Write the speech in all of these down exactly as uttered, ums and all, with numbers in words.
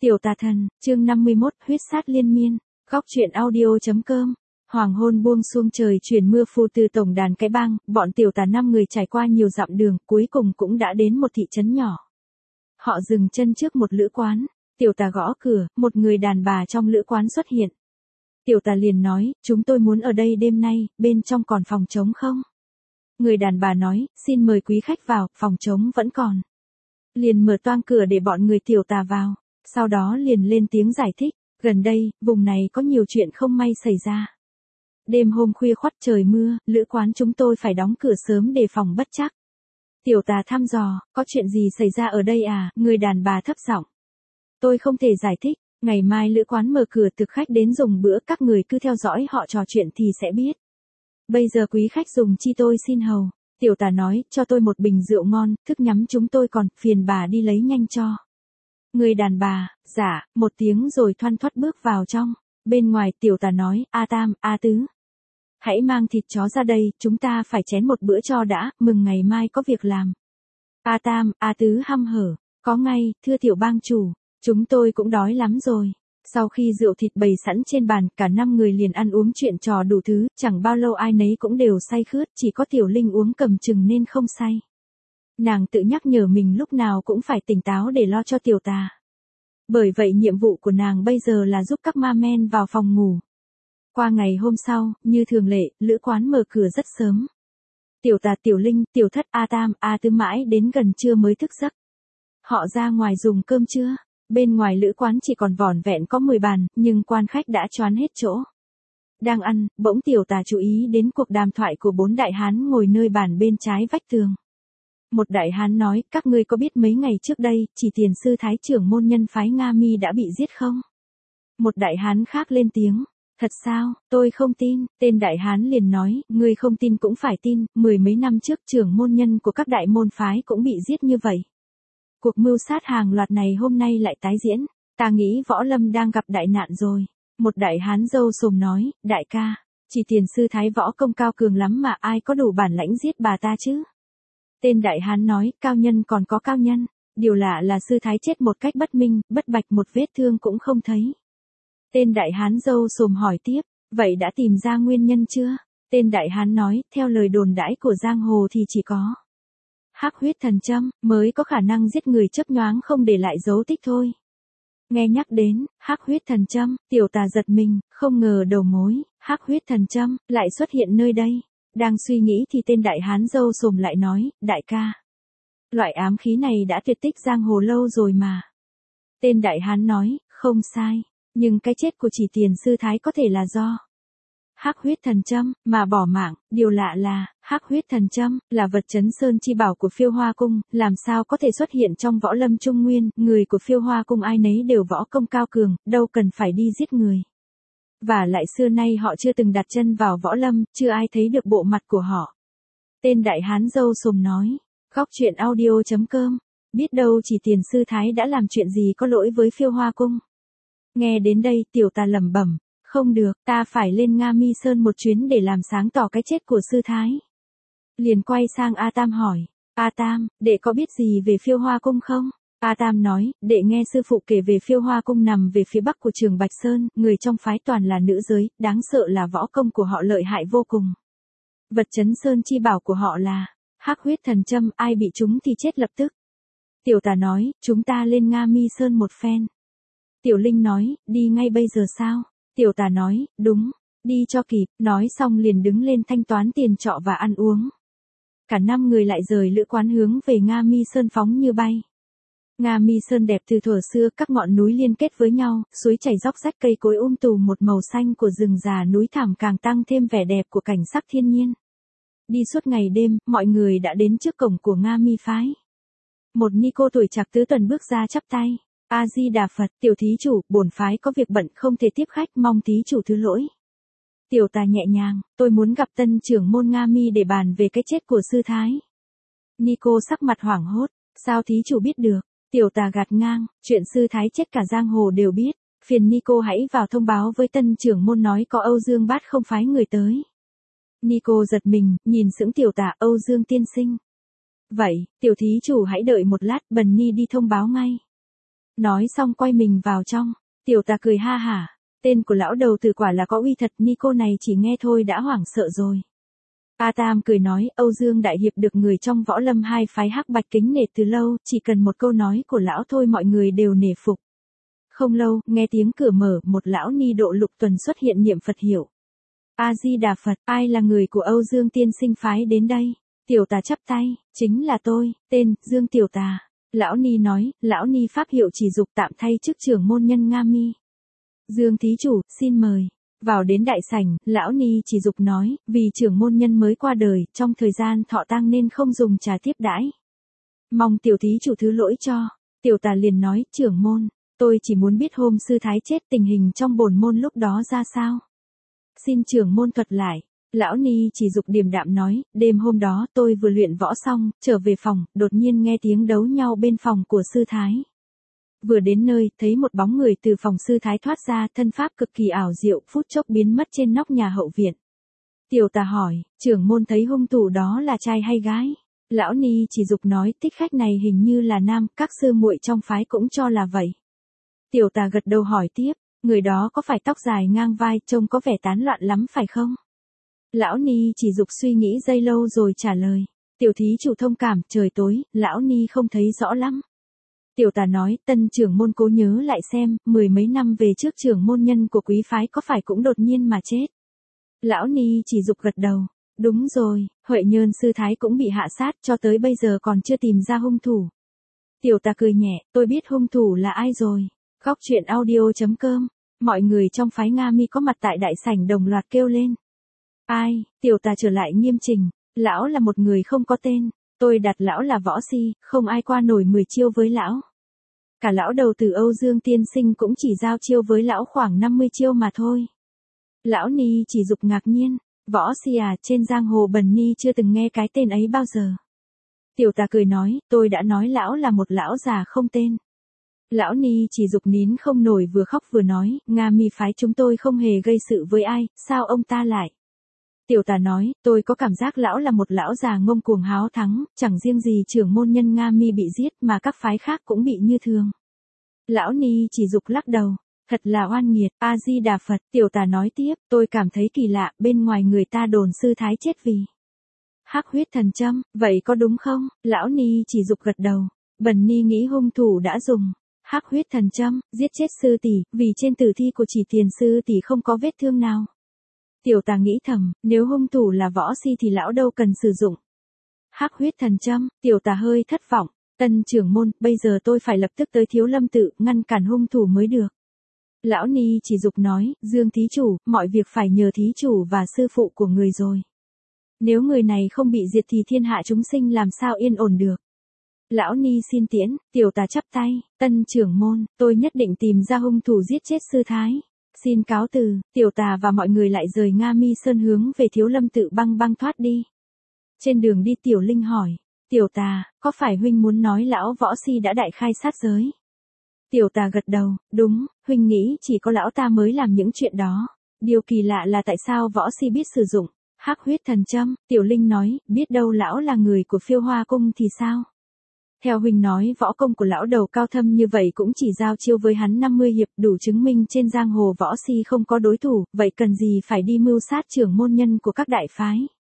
Tiểu tà thần, chương năm mươi mốt, huyết sát liên miên, góc truyện audio.com. Hoàng hôn buông xuông trời chuyển mưa phù từ tổng đàn cái bang, bọn tiểu tà năm người trải qua nhiều dặm đường, cuối cùng cũng đã đến một thị trấn nhỏ. Họ dừng chân trước một lữ quán, tiểu tà gõ cửa, một người đàn bà trong lữ quán xuất hiện. Tiểu tà liền nói, chúng tôi muốn ở đây đêm nay, bên trong còn phòng trống không? Người đàn bà nói, xin mời quý khách vào, phòng trống vẫn còn. Liền mở toang cửa để bọn người tiểu tà vào. Sau đó liền lên tiếng giải thích, gần đây, vùng này có nhiều chuyện không may xảy ra. Đêm hôm khuya khoắt trời mưa, lữ quán chúng tôi phải đóng cửa sớm để phòng bất trắc. Tiểu tà thăm dò, có chuyện gì xảy ra ở đây à, người đàn bà thấp giọng. Tôi không thể giải thích, ngày mai lữ quán mở cửa thực khách đến dùng bữa, các người cứ theo dõi họ trò chuyện thì sẽ biết. Bây giờ quý khách dùng chi tôi xin hầu. Tiểu tà nói, cho tôi một bình rượu ngon, thức nhắm chúng tôi còn, phiền bà đi lấy nhanh cho. Người đàn bà, dạ, một tiếng rồi thoăn thoắt bước vào trong. Bên ngoài tiểu tà nói, A Tam, A Tứ. Hãy mang thịt chó ra đây, chúng ta phải chén một bữa cho đã, mừng ngày mai có việc làm. A Tam, A Tứ hăm hở, có ngay, thưa tiểu bang chủ, chúng tôi cũng đói lắm rồi. Sau khi rượu thịt bày sẵn trên bàn, cả năm người liền ăn uống chuyện trò đủ thứ, chẳng bao lâu ai nấy cũng đều say khướt, chỉ có Tiểu Linh uống cầm chừng nên không say. Nàng tự nhắc nhở mình lúc nào cũng phải tỉnh táo để lo cho tiểu tà. Bởi vậy nhiệm vụ của nàng bây giờ là giúp các ma men vào phòng ngủ. Qua ngày hôm sau, như thường lệ, lữ quán mở cửa rất sớm. Tiểu tà, Tiểu Linh, Tiểu Thất, A Tam, A Tứ mãi đến gần trưa mới thức giấc. Họ ra ngoài dùng cơm trưa. Bên ngoài lữ quán chỉ còn vỏn vẹn có mười bàn, nhưng quan khách đã choán hết chỗ. Đang ăn, bỗng tiểu tà chú ý đến cuộc đàm thoại của bốn đại hán ngồi nơi bàn bên trái vách tường. Một đại hán nói, các ngươi có biết mấy ngày trước đây, chỉ tiền sư thái trưởng môn nhân phái Nga Mi đã bị giết không? Một đại hán khác lên tiếng, thật sao, tôi không tin, tên đại hán liền nói, ngươi không tin cũng phải tin, mười mấy năm trước trưởng môn nhân của các đại môn phái cũng bị giết như vậy. Cuộc mưu sát hàng loạt này hôm nay lại tái diễn, ta nghĩ võ lâm đang gặp đại nạn rồi. Một đại hán râu sồm nói, đại ca, chỉ tiền sư thái võ công cao cường lắm mà ai có đủ bản lãnh giết bà ta chứ? Tên đại hán nói, cao nhân còn có cao nhân, điều lạ là sư thái chết một cách bất minh, bất bạch một vết thương cũng không thấy. Tên đại hán râu sồm hỏi tiếp, vậy đã tìm ra nguyên nhân chưa? Tên đại hán nói, theo lời đồn đãi của giang hồ thì chỉ có hắc huyết thần châm mới có khả năng giết người chớp nhoáng không để lại dấu tích thôi. Nghe nhắc đến hắc huyết thần châm, tiểu tà giật mình, không ngờ đầu mối hắc huyết thần châm lại xuất hiện nơi đây. Đang suy nghĩ thì tên đại hán râu sồm lại nói, đại ca, loại ám khí này đã tuyệt tích giang hồ lâu rồi mà. Tên đại hán nói, không sai, nhưng cái chết của chỉ tiền sư thái có thể là do hắc huyết thần châm mà bỏ mạng. Điều lạ là hắc huyết thần châm là vật trấn sơn chi bảo của Phiêu Hoa cung, làm sao có thể xuất hiện trong võ lâm trung nguyên? Người của Phiêu Hoa cung ai nấy đều võ công cao cường, đâu cần phải đi giết người. Và lại xưa nay họ chưa từng đặt chân vào võ lâm, chưa ai thấy được bộ mặt của họ. Tên đại hán râu sồm nói, góc truyện audio.com, biết đâu chỉ tiền sư thái đã làm chuyện gì có lỗi với Phiêu Hoa cung. Nghe đến đây tiểu tà lẩm bẩm, không được, ta phải lên Nga Mi Sơn một chuyến để làm sáng tỏ cái chết của sư thái. Liền quay sang A Tam hỏi, A Tam, đệ có biết gì về Phiêu Hoa cung không? A Tam nói, đệ nghe sư phụ kể về Phiêu Hoa cung nằm về phía bắc của Trường Bạch Sơn, người trong phái toàn là nữ giới, đáng sợ là võ công của họ lợi hại vô cùng. Vật trấn sơn chi bảo của họ là hắc huyết thần châm, ai bị chúng thì chết lập tức. Tiểu tà nói, chúng ta lên Nga Mi Sơn một phen. Tiểu Linh nói, đi ngay bây giờ sao? Tiểu tà nói, đúng, đi cho kịp, nói xong liền đứng lên thanh toán tiền trọ và ăn uống. Cả năm người lại rời lữ quán hướng về Nga Mi Sơn phóng như bay. Nga Mi Sơn đẹp từ thuở xưa, các ngọn núi liên kết với nhau, suối chảy róc rách, cây cối um tùm, một màu xanh của rừng già núi thảm càng tăng thêm vẻ đẹp của cảnh sắc thiên nhiên. Đi suốt ngày đêm, mọi người đã đến trước cổng của Nga Mi phái. Một ni cô tuổi trạc tứ tuần bước ra chắp tay. A Di Đà Phật, tiểu thí chủ, bổn phái có việc bận không thể tiếp khách, mong thí chủ thứ lỗi. Tiểu tà nhẹ nhàng, tôi muốn gặp tân trưởng môn Nga Mi để bàn về cái chết của sư thái. Nico sắc mặt hoảng hốt, sao thí chủ biết được? Tiểu tà gạt ngang, chuyện sư thái chết cả giang hồ đều biết, phiền Nico hãy vào thông báo với tân trưởng môn nói có Âu Dương Bát không phái người tới. Nico giật mình, nhìn sững tiểu tà, Âu Dương tiên sinh. Vậy, tiểu thí chủ hãy đợi một lát, Bần Ni đi thông báo ngay. Nói xong quay mình vào trong. Tiểu tà cười ha hả. Tên của lão đầu tử quả là có uy thật, ni cô này chỉ nghe thôi đã hoảng sợ rồi. A Tam cười nói, Âu Dương Đại Hiệp được người trong võ lâm hai phái hắc bạch kính nể từ lâu, chỉ cần một câu nói của lão thôi mọi người đều nể phục. Không lâu, nghe tiếng cửa mở, một lão ni độ lục tuần xuất hiện niệm Phật hiệu. A-di-đà Phật, ai là người của Âu Dương tiên sinh phái đến đây? Tiểu tà chắp tay, chính là tôi, tên, Dương Tiểu Tà. Lão ni nói, lão ni pháp hiệu chỉ dục tạm thay chức trưởng môn nhân Nga Mi. Dương thí chủ, xin mời. Vào đến đại sảnh, lão ni chỉ dục nói, vì trưởng môn nhân mới qua đời, trong thời gian thọ tang nên không dùng trà tiếp đãi. Mong tiểu thí chủ thứ lỗi cho. Tiểu tà liền nói, trưởng môn, tôi chỉ muốn biết hôm sư thái chết tình hình trong bổn môn lúc đó ra sao. Xin trưởng môn thuật lại. Lão ni chỉ dục điềm đạm nói, đêm hôm đó tôi vừa luyện võ xong, trở về phòng, đột nhiên nghe tiếng đấu nhau bên phòng của sư thái. Vừa đến nơi, thấy một bóng người từ phòng sư thái thoát ra, thân pháp cực kỳ ảo diệu, phút chốc biến mất trên nóc nhà hậu viện. Tiểu tà hỏi, trưởng môn thấy hung thủ đó là trai hay gái? Lão ni chỉ dục nói, thích khách này hình như là nam, các sư muội trong phái cũng cho là vậy. Tiểu tà gật đầu hỏi tiếp, người đó có phải tóc dài ngang vai, trông có vẻ tán loạn lắm phải không? Lão ni chỉ dục suy nghĩ giây lâu rồi trả lời, tiểu thí chủ thông cảm, trời tối, lão ni không thấy rõ lắm. Tiểu tà nói, tân trưởng môn cố nhớ lại xem, mười mấy năm về trước trưởng môn nhân của quý phái có phải cũng đột nhiên mà chết. Lão ni chỉ dục gật đầu, đúng rồi, Huệ Nhơn sư thái cũng bị hạ sát, cho tới bây giờ còn chưa tìm ra hung thủ. Tiểu tà cười nhẹ, tôi biết hung thủ là ai rồi. Góc truyện audio chấm com, mọi người trong phái Nga Mi có mặt tại đại sảnh đồng loạt kêu lên. Ai? Tiểu tà trở lại nghiêm trình, lão là một người không có tên. Tôi đặt lão là võ si, không ai qua nổi mười chiêu với lão. Cả lão đầu tử Âu Dương tiên sinh cũng chỉ giao chiêu với lão khoảng năm mươi chiêu mà thôi. Lão ni chỉ dục ngạc nhiên, võ si à, trên giang hồ bần ni chưa từng nghe cái tên ấy bao giờ. Tiểu tà cười nói, tôi đã nói lão là một lão già không tên. Lão ni chỉ dục nín không nổi, vừa khóc vừa nói, Nga Mi phái chúng tôi không hề gây sự với ai, sao ông ta lại? Tiểu tà nói, tôi có cảm giác lão là một lão già ngông cuồng háo thắng, chẳng riêng gì trưởng môn nhân Nga Mi bị giết mà các phái khác cũng bị như thường. Lão ni chỉ dục lắc đầu, thật là oan nghiệt, A-di-đà Phật. Tiểu tà nói tiếp, tôi cảm thấy kỳ lạ, bên ngoài người ta đồn sư thái chết vì hắc huyết thần châm, vậy có đúng không? Lão ni chỉ dục gật đầu, bần ni nghĩ hung thủ đã dùng hắc huyết thần châm giết chết sư tỷ, vì trên tử thi của Chỉ Tiền sư tỷ không có vết thương nào. Tiểu tà nghĩ thầm, nếu hung thủ là võ si thì lão đâu cần sử dụng hắc huyết thần châm. Tiểu tà hơi thất vọng, tân trưởng môn, bây giờ tôi phải lập tức tới Thiếu Lâm tự, ngăn cản hung thủ mới được. Lão ni chỉ dục nói, Dương thí chủ, mọi việc phải nhờ thí chủ và sư phụ của người rồi. Nếu người này không bị diệt thì thiên hạ chúng sinh làm sao yên ổn được. Lão ni xin tiễn. Tiểu tà chắp tay, tân trưởng môn, tôi nhất định tìm ra hung thủ giết chết sư thái. Xin cáo từ. Tiểu tà và mọi người lại rời Nga Mi Sơn hướng về Thiếu Lâm tự băng băng thoát đi. Trên đường đi Tiểu Linh hỏi, Tiểu tà, có phải huynh muốn nói lão võ si đã đại khai sát giới? Tiểu tà gật đầu, đúng, huynh nghĩ chỉ có lão ta mới làm những chuyện đó. Điều kỳ lạ là tại sao võ si biết sử dụng hắc huyết thần châm. Tiểu Linh nói, biết đâu lão là người của Phiêu Hoa cung thì sao? Theo huynh nói võ công của lão đầu cao thâm như vậy cũng chỉ giao chiêu với hắn năm mươi hiệp, đủ chứng minh trên giang hồ võ si không có đối thủ, vậy cần gì phải đi mưu sát trưởng môn nhân của các đại phái?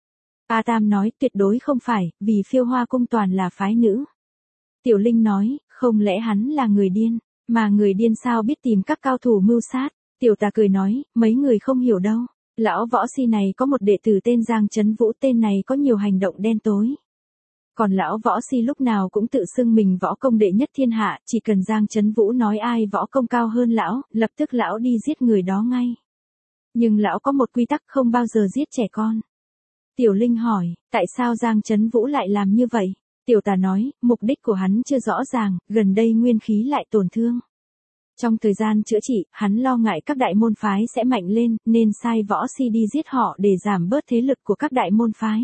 A Tam nói, tuyệt đối không phải, vì Phiêu Hoa cung toàn là phái nữ. Tiểu Linh nói, không lẽ hắn là người điên, mà người điên sao biết tìm các cao thủ mưu sát? Tiểu tà cười nói, mấy người không hiểu đâu. Lão võ si này có một đệ tử tên Giang Chấn Vũ, tên này có nhiều hành động đen tối. Còn lão võ si lúc nào cũng tự xưng mình võ công đệ nhất thiên hạ, chỉ cần Giang Chấn Vũ nói ai võ công cao hơn lão, lập tức lão đi giết người đó ngay. Nhưng lão có một quy tắc không bao giờ giết trẻ con. Tiểu Linh hỏi, tại sao Giang Chấn Vũ lại làm như vậy? Tiểu tà nói, mục đích của hắn chưa rõ ràng, gần đây nguyên khí lại tổn thương. Trong thời gian chữa trị, hắn lo ngại các đại môn phái sẽ mạnh lên, nên sai võ si đi giết họ để giảm bớt thế lực của các đại môn phái.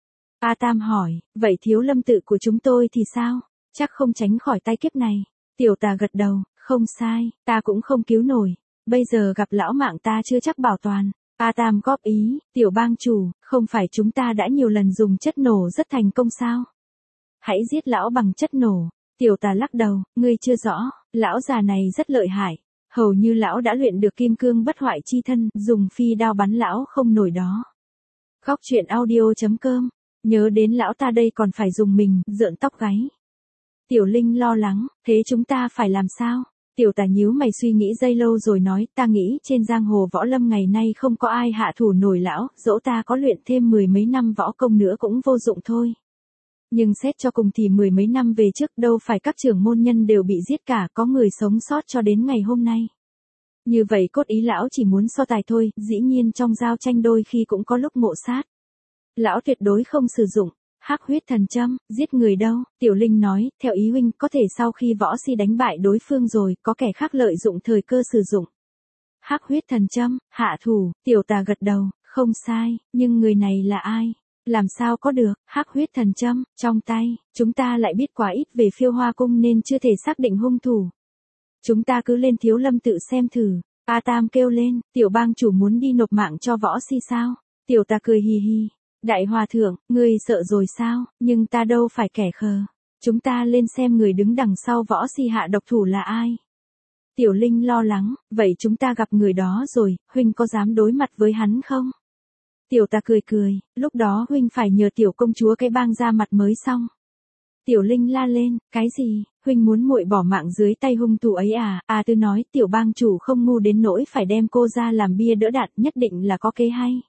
A Tam hỏi, vậy Thiếu Lâm tự của chúng tôi thì sao? Chắc không tránh khỏi tai kiếp này. Tiểu tà gật đầu, không sai, ta cũng không cứu nổi. Bây giờ gặp lão mạng ta chưa chắc bảo toàn. A Tam góp ý, Tiểu bang chủ, không phải chúng ta đã nhiều lần dùng chất nổ rất thành công sao? Hãy giết lão bằng chất nổ. Tiểu tà lắc đầu, ngươi chưa rõ, lão già này rất lợi hại. Hầu như lão đã luyện được kim cương bất hoại chi thân, dùng phi đao bắn lão không nổi đó. Góc truyện audio.com, nhớ đến lão ta đây còn phải dùng mình, rợn tóc gáy. Tiểu Linh lo lắng, thế chúng ta phải làm sao? Tiểu tà nhíu mày suy nghĩ giây lâu rồi nói, ta nghĩ trên giang hồ võ lâm ngày nay không có ai hạ thủ nổi lão, dẫu ta có luyện thêm mười mấy năm võ công nữa cũng vô dụng thôi. Nhưng xét cho cùng thì mười mấy năm về trước đâu phải các trưởng môn nhân đều bị giết cả, có người sống sót cho đến ngày hôm nay. Như vậy cốt ý lão chỉ muốn so tài thôi, dĩ nhiên trong giao tranh đôi khi cũng có lúc ngộ sát. Lão tuyệt đối không sử dụng hắc huyết thần châm, giết người đâu. Tiểu Linh nói, theo ý huynh, có thể sau khi võ si đánh bại đối phương rồi, có kẻ khác lợi dụng thời cơ sử dụng hắc huyết thần châm, hạ thủ. Tiểu tà gật đầu, không sai, nhưng người này là ai? Làm sao có được, hắc huyết thần châm, trong tay, chúng ta lại biết quá ít về Phiêu Hoa Cung nên chưa thể xác định hung thủ. Chúng ta cứ lên Thiếu Lâm tự xem thử. A Tam kêu lên, tiểu bang chủ muốn đi nộp mạng cho võ si sao? Tiểu tà cười hì hì. Đại hòa thượng, ngươi sợ rồi sao, nhưng ta đâu phải kẻ khờ. Chúng ta lên xem người đứng đằng sau võ si hạ độc thủ là ai. Tiểu Linh lo lắng, vậy chúng ta gặp người đó rồi, huynh có dám đối mặt với hắn không? Tiểu tà cười cười, lúc đó huynh phải nhờ tiểu công chúa cái bang ra mặt mới xong. Tiểu Linh la lên, cái gì, huynh muốn muội bỏ mạng dưới tay hung thủ ấy à? À Tư nói, tiểu bang chủ không ngu đến nỗi phải đem cô ra làm bia đỡ đạn, nhất định là có kế hay.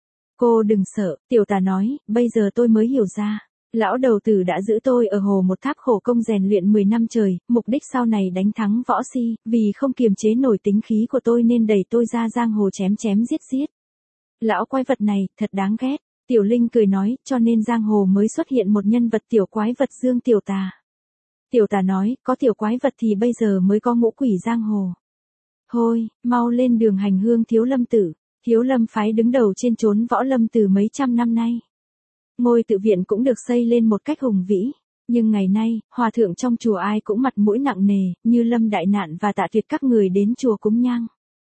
Cô đừng sợ, tiểu tà nói, bây giờ tôi mới hiểu ra. Lão đầu tử đã giữ tôi ở hồ một tháp khổ công rèn luyện mười năm trời, mục đích sau này đánh thắng võ si, vì không kiềm chế nổi tính khí của tôi nên đẩy tôi ra giang hồ chém chém giết giết. Lão quái vật này, thật đáng ghét. Tiểu Linh cười nói, cho nên giang hồ mới xuất hiện một nhân vật tiểu quái vật Dương Tiểu Tà. Tiểu Tà nói, có tiểu quái vật thì bây giờ mới có ngũ quỷ giang hồ. Thôi, mau lên đường hành hương Thiếu Lâm tự. Thiếu Lâm phái đứng đầu trên chốn võ lâm từ mấy trăm năm nay. Ngôi tự viện cũng được xây lên một cách hùng vĩ. Nhưng ngày nay, hòa thượng trong chùa ai cũng mặt mũi nặng nề, như Lâm Đại Nạn và Tạ Tuyệt các người đến chùa cúng nhang.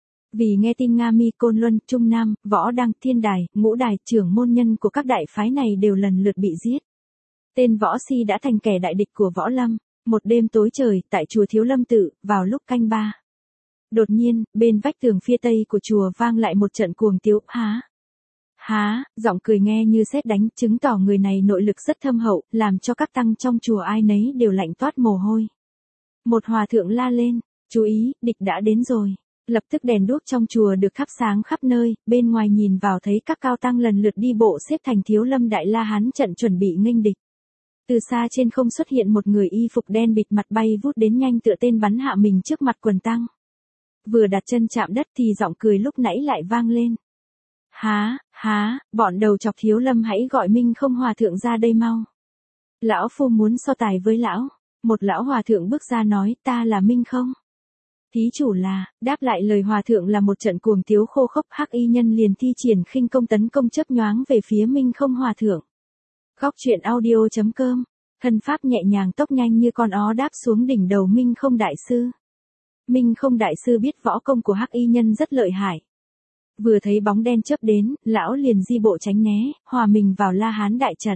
Vì nghe tin Nga Mi, Côn Luân, Trung Nam, Võ Đăng, Thiên Đài, Ngũ Đài, trưởng môn nhân của các đại phái này đều lần lượt bị giết. Tên võ si đã thành kẻ đại địch của võ lâm. Một đêm tối trời, tại chùa Thiếu Lâm tự, vào lúc canh ba. Đột nhiên, bên vách tường phía tây của chùa vang lại một trận cuồng tiếu, há. Há, giọng cười nghe như sét đánh, chứng tỏ người này nội lực rất thâm hậu, làm cho các tăng trong chùa ai nấy đều lạnh toát mồ hôi. Một hòa thượng la lên, chú ý, địch đã đến rồi. Lập tức đèn đuốc trong chùa được thắp sáng khắp nơi, bên ngoài nhìn vào thấy các cao tăng lần lượt đi bộ xếp thành Thiếu Lâm Đại La Hán trận chuẩn bị nghênh địch. Từ xa trên không xuất hiện một người y phục đen bịt mặt bay vút đến nhanh tựa tên bắn hạ mình trước mặt quần tăng. Vừa đặt chân chạm đất thì giọng cười lúc nãy lại vang lên. Há, há, bọn đầu chọc Thiếu Lâm hãy gọi Minh Không hòa thượng ra đây mau. Lão phu muốn so tài với lão. Một lão hòa thượng bước ra nói, ta là Minh Không. Thí chủ là, đáp lại lời hòa thượng là một trận cuồng tiếu khô khốc. Hắc y nhân liền thi triển khinh công tấn công chớp nhoáng về phía Minh Không hòa thượng. Góc truyện audio.com, thân pháp nhẹ nhàng tốc nhanh như con ó đáp xuống đỉnh đầu Minh Không đại sư. Minh Không đại sư biết võ công của hắc y nhân rất lợi hại. Vừa thấy bóng đen chớp đến, lão liền di bộ tránh né, hòa mình vào La Hán đại trận.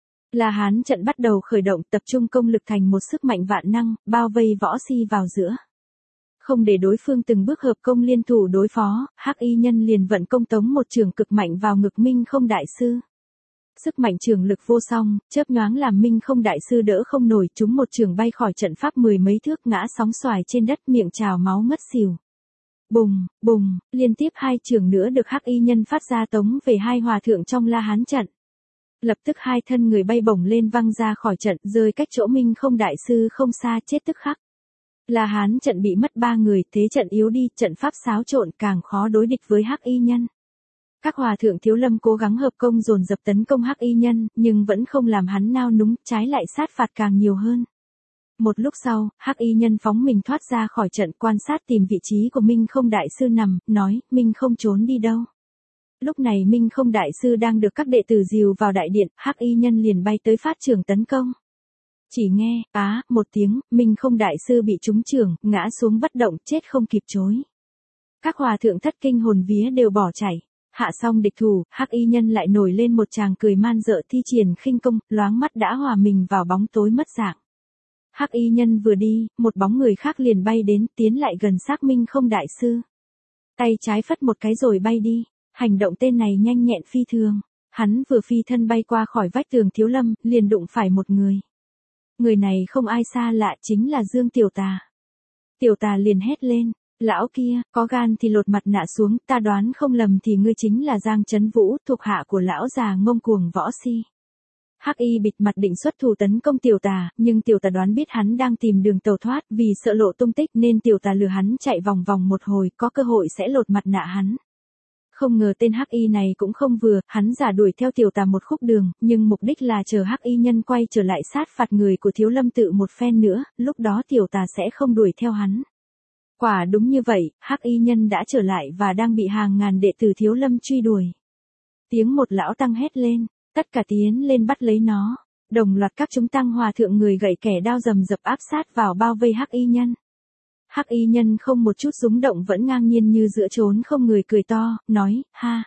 La Hán trận bắt đầu khởi động, tập trung công lực thành một sức mạnh vạn năng, bao vây võ si vào giữa. Không để đối phương từng bước hợp công liên thủ đối phó, hắc y nhân liền vận công tống một chưởng cực mạnh vào ngực Minh Không đại sư. Sức mạnh trường lực vô song, chớp nhoáng làm Minh Không đại sư đỡ không nổi, chúng một chưởng bay khỏi trận pháp mười mấy thước ngã sóng xoài trên đất, miệng trào máu ngất xỉu. Bùng, bùng, liên tiếp hai chưởng nữa được hắc y nhân phát ra tống về hai hòa thượng trong La Hán trận. Lập tức hai thân người bay bổng lên văng ra khỏi trận, rơi cách chỗ Minh Không đại sư không xa, chết tức khắc. La Hán trận bị mất ba người, thế trận yếu đi, trận pháp xáo trộn, càng khó đối địch với hắc y nhân. Các hòa thượng Thiếu Lâm cố gắng hợp công dồn dập tấn công hắc y nhân, nhưng vẫn không làm hắn nao núng, trái lại sát phạt càng nhiều hơn. Một lúc sau, hắc y nhân phóng mình thoát ra khỏi trận, quan sát tìm vị trí của Minh Không đại sư nằm, nói, Minh Không trốn đi đâu. Lúc này Minh Không đại sư đang được các đệ tử dìu vào đại điện, hắc y nhân liền bay tới phát chưởng tấn công. Chỉ nghe, á, một tiếng, Minh Không đại sư bị trúng chưởng, ngã xuống bất động, chết không kịp chối. Các hòa thượng thất kinh hồn vía đều bỏ chạy. Hạ xong địch thủ, hắc y nhân lại nổi lên một tràng cười man dợ thi triển khinh công, loáng mắt đã hòa mình vào bóng tối mất dạng. Hắc y nhân vừa đi, một bóng người khác liền bay đến, tiến lại gần xác minh không đại sư. Tay trái phất một cái rồi bay đi, hành động tên này nhanh nhẹn phi thường. Hắn vừa phi thân bay qua khỏi vách tường Thiếu Lâm, liền đụng phải một người. Người này không ai xa lạ, chính là Dương Tiểu Tà. Tiểu Tà liền hét lên, lão kia, có gan thì lột mặt nạ xuống, ta đoán không lầm thì ngươi chính là Giang Trấn Vũ, thuộc hạ của lão già ngông cuồng võ si. Hắc y bịt mặt định xuất thủ tấn công Tiểu Tà, nhưng Tiểu Tà đoán biết hắn đang tìm đường tẩu thoát, vì sợ lộ tung tích nên Tiểu Tà lừa hắn chạy vòng vòng một hồi, có cơ hội sẽ lột mặt nạ hắn. Không ngờ tên Hắc y này cũng không vừa, hắn giả đuổi theo Tiểu Tà một khúc đường, nhưng mục đích là chờ Hắc y nhân quay trở lại sát phạt người của Thiếu Lâm tự một phen nữa, lúc đó Tiểu Tà sẽ không đuổi theo hắn. Quả đúng như vậy, Hắc y nhân đã trở lại và đang bị hàng ngàn đệ tử Thiếu Lâm truy đuổi. Tiếng một lão tăng hét lên, tất cả tiến lên bắt lấy nó. Đồng loạt các chúng tăng hòa thượng người gậy kẻ đao rầm rập áp sát vào bao vây Hắc y nhân. Hắc y nhân không một chút rúng động vẫn ngang nhiên như giữa chốn không người cười to, nói, ha,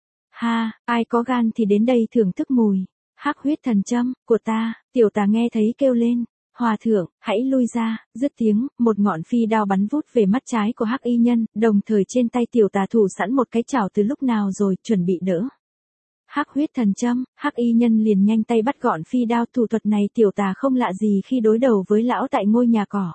ha, ai có gan thì đến đây thưởng thức mùi, hắc huyết thần châm, của ta. Tiểu Tà nghe thấy kêu lên, hòa thượng, hãy lui ra, dứt tiếng, một ngọn phi đao bắn vút về mắt trái của Hắc y nhân, đồng thời trên tay Tiểu Tà thủ sẵn một cái chảo từ lúc nào rồi, chuẩn bị đỡ. Hắc huyết thần châm, Hắc y nhân liền nhanh tay bắt gọn phi đao, thủ thuật này Tiểu Tà không lạ gì khi đối đầu với lão tại ngôi nhà cỏ.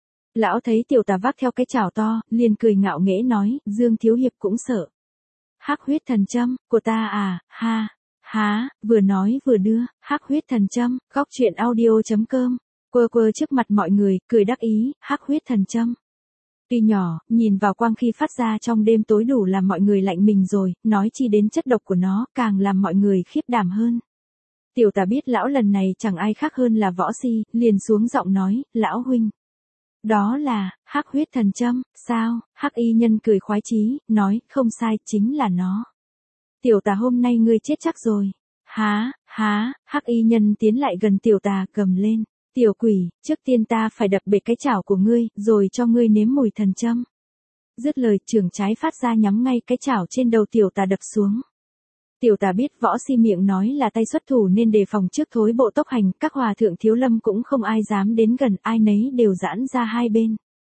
Lão thấy Tiểu Tà vác theo cái chảo to, liền cười ngạo nghễ nói, Dương thiếu hiệp cũng sợ. Hắc huyết thần châm, của ta à, ha, há, vừa nói vừa đưa, Hắc huyết thần châm, góc truyện audio chấm com, quơ quơ trước mặt mọi người, cười đắc ý, Hắc huyết thần châm. Tuy nhỏ, nhìn vào quang khi phát ra trong đêm tối đủ làm mọi người lạnh mình rồi, nói chi đến chất độc của nó, càng làm mọi người khiếp đảm hơn. Tiểu Tà biết lão lần này chẳng ai khác hơn là võ si, liền xuống giọng nói, lão huynh. Đó là, hắc huyết thần châm, sao? Hắc y nhân cười khoái chí, nói, không sai, chính là nó. Tiểu Tà hôm nay ngươi chết chắc rồi. Há, há, hắc y nhân tiến lại gần Tiểu Tà, gầm lên. Tiểu quỷ, trước tiên ta phải đập bể cái chảo của ngươi, rồi cho ngươi nếm mùi thần châm. Dứt lời, chưởng trái phát ra nhắm ngay cái chảo trên đầu Tiểu Tà đập xuống. Tiểu Tà biết võ si miệng nói là tay xuất thủ nên đề phòng trước thối bộ tốc hành, các hòa thượng Thiếu Lâm cũng không ai dám đến gần, ai nấy đều giãn ra hai bên.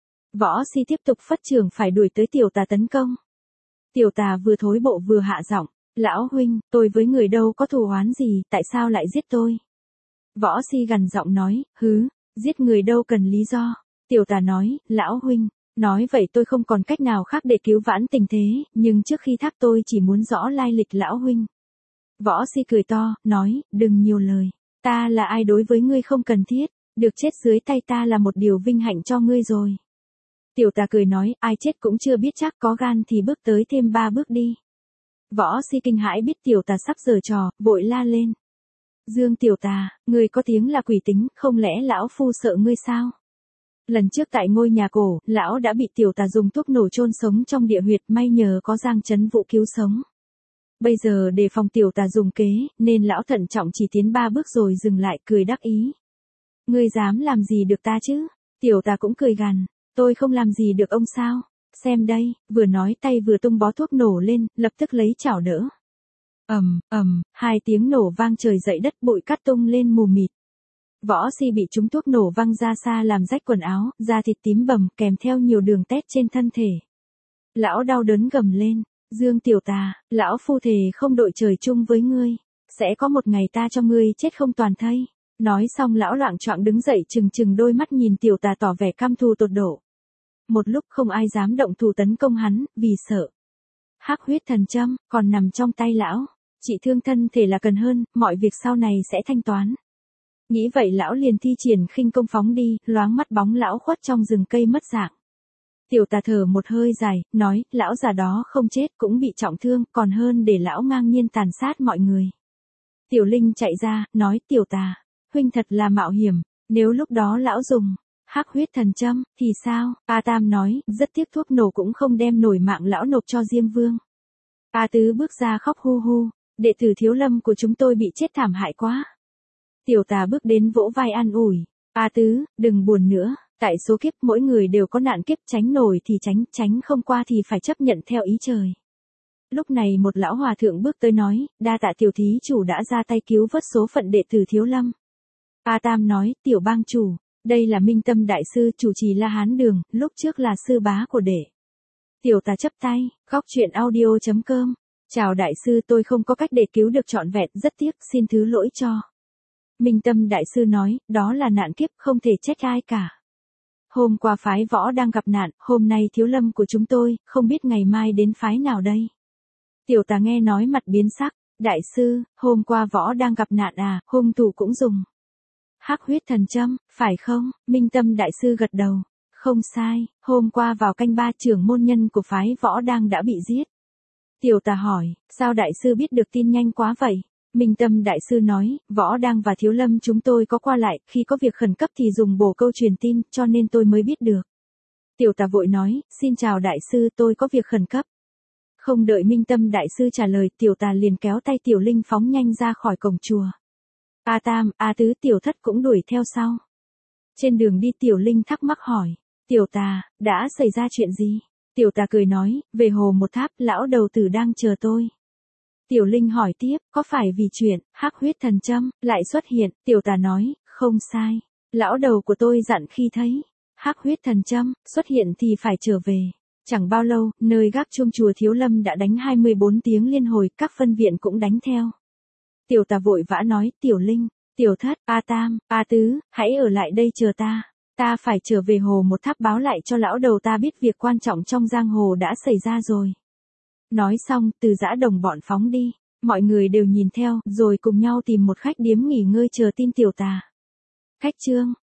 Võ si tiếp tục phất chưởng phải đuổi tới Tiểu Tà tấn công. Tiểu Tà vừa thối bộ vừa hạ giọng, lão huynh, tôi với người đâu có thù oán gì, tại sao lại giết tôi? Võ si gằn giọng nói, hứ, giết người đâu cần lý do. Tiểu Tà nói, lão huynh, nói vậy tôi không còn cách nào khác để cứu vãn tình thế, nhưng trước khi thác tôi chỉ muốn rõ lai lịch lão huynh. Võ si cười to, nói, đừng nhiều lời, ta là ai đối với ngươi không cần thiết, được chết dưới tay ta là một điều vinh hạnh cho ngươi rồi. Tiểu Tà cười nói, ai chết cũng chưa biết chắc, có gan thì bước tới thêm ba bước đi. Võ si kinh hãi biết Tiểu Tà sắp giở trò, vội la lên. Dương Tiểu Tà, ngươi có tiếng là quỷ tính, không lẽ lão phu sợ ngươi sao? Lần trước tại ngôi nhà cổ, lão đã bị Tiểu Tà dùng thuốc nổ chôn sống trong địa huyệt, may nhờ có Giang Trấn Vũ cứu sống. Bây giờ đề phòng Tiểu Tà dùng kế, nên lão thận trọng chỉ tiến ba bước rồi dừng lại, cười đắc ý. Ngươi dám làm gì được ta chứ? Tiểu Tà cũng cười gằn, tôi không làm gì được ông sao? Xem đây, vừa nói tay vừa tung bó thuốc nổ lên, lập tức lấy chảo đỡ. Ầm, ầm, hai tiếng nổ vang trời dậy đất, bụi cát tung lên mù mịt. Võ si bị trúng thuốc nổ văng ra xa làm rách quần áo, da thịt tím bầm, kèm theo nhiều đường tét trên thân thể. Lão đau đớn gầm lên, Dương Tiểu Tà, lão phu thề không đội trời chung với ngươi, sẽ có một ngày ta cho ngươi chết không toàn thây. Nói xong lão loạng choạng đứng dậy, trừng trừng đôi mắt nhìn Tiểu Tà tỏ vẻ căm thù tột độ. Một lúc không ai dám động thủ tấn công hắn, vì sợ. Hắc huyết thần châm, còn nằm trong tay lão, trị thương thân thể là cần hơn, mọi việc sau này sẽ thanh toán. Nghĩ vậy lão liền thi triển khinh công phóng đi, loáng mắt bóng lão khuất trong rừng cây mất dạng. Tiểu Tà thở một hơi dài, nói, lão già đó không chết cũng bị trọng thương, còn hơn để lão ngang nhiên tàn sát mọi người. Tiểu Linh chạy ra, nói, Tiểu Tà, huynh thật là mạo hiểm, nếu lúc đó lão dùng hắc huyết thần châm, thì sao? A Tam nói, rất tiếc thuốc nổ cũng không đem nổi mạng lão nộp cho Diêm Vương. A Tứ bước ra khóc hu hu, đệ tử Thiếu Lâm của chúng tôi bị chết thảm hại quá. Tiểu Tà bước đến vỗ vai an ủi, A Tứ, đừng buồn nữa, tại số kiếp mỗi người đều có nạn kiếp, tránh nổi thì tránh, tránh không qua thì phải chấp nhận theo ý trời. Lúc này một lão hòa thượng bước tới nói, đa tạ tiểu thí chủ đã ra tay cứu vớt số phận đệ tử Thiếu Lâm. A Tam nói, tiểu bang chủ, Đây là Minh Tâm Đại Sư chủ trì La Hán Đường, lúc trước là sư bá của đệ. Tiểu tà chấp tay, góc chuyện audio.com. Chào Đại Sư, tôi không có cách để cứu được trọn vẹn, rất tiếc, xin thứ lỗi cho. Minh Tâm Đại Sư nói, đó là nạn kiếp, không thể trách ai cả. Hôm qua phái võ đang gặp nạn, hôm nay thiếu lâm của chúng tôi, không biết ngày mai đến phái nào đây. Tiểu tà nghe nói mặt biến sắc, Đại Sư, hôm qua võ đang gặp nạn à, hung thủ cũng dùng hắc huyết thần châm, phải không? Minh Tâm Đại Sư gật đầu. Không sai, hôm qua vào canh ba trưởng môn nhân của phái võ đang đã bị giết. Tiểu tà hỏi, sao Đại Sư biết được tin nhanh quá vậy? Minh Tâm Đại Sư nói, võ đang và thiếu lâm chúng tôi có qua lại, khi có việc khẩn cấp thì dùng bổ câu truyền tin, cho nên tôi mới biết được. Tiểu tà vội nói, xin chào Đại Sư, tôi có việc khẩn cấp. Không đợi Minh Tâm Đại Sư trả lời, tiểu tà liền kéo tay Tiểu Linh phóng nhanh ra khỏi cổng chùa. A Tam, A Tứ, Tiểu Thất cũng đuổi theo sau. Trên đường đi Tiểu Linh thắc mắc hỏi, Tiểu tà, đã xảy ra chuyện gì? Tiểu tà cười nói, về hồ một tháp, lão đầu tử đang chờ tôi. Tiểu Linh hỏi tiếp, có phải vì chuyện hắc huyết thần châm lại xuất hiện? Tiểu tà nói, không sai. Lão đầu của tôi dặn khi thấy hắc huyết thần châm xuất hiện thì phải trở về. Chẳng bao lâu, nơi gác chuông chùa Thiếu Lâm đã đánh hai mươi bốn tiếng liên hồi, các phân viện cũng đánh theo. Tiểu tà vội vã nói, Tiểu Linh, Tiểu Thất, A Tam, A Tứ, hãy ở lại đây chờ ta. Ta phải trở về hồ một tháp báo lại cho lão đầu ta biết việc quan trọng trong giang hồ đã xảy ra rồi. Nói xong, từ dã đồng bọn phóng đi. Mọi người đều nhìn theo, rồi cùng nhau tìm một khách điếm nghỉ ngơi chờ tin tiểu tà. Khách chương.